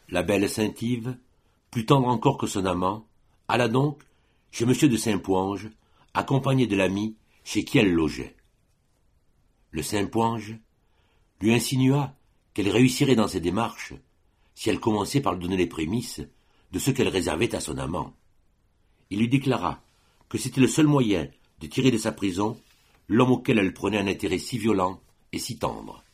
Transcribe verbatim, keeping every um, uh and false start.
la belle Saint-Yves, plus tendre encore que son amant, alla donc chez M. de Saint-Pouange, accompagné de l'ami chez qui elle logeait. Le Saint-Pouange lui insinua qu'elle réussirait dans ses démarches si elle commençait par lui donner les prémices de ce qu'elle réservait à son amant. Il lui déclara que c'était le seul moyen de tirer de sa prison l'homme auquel elle prenait un intérêt si violent et si tendre.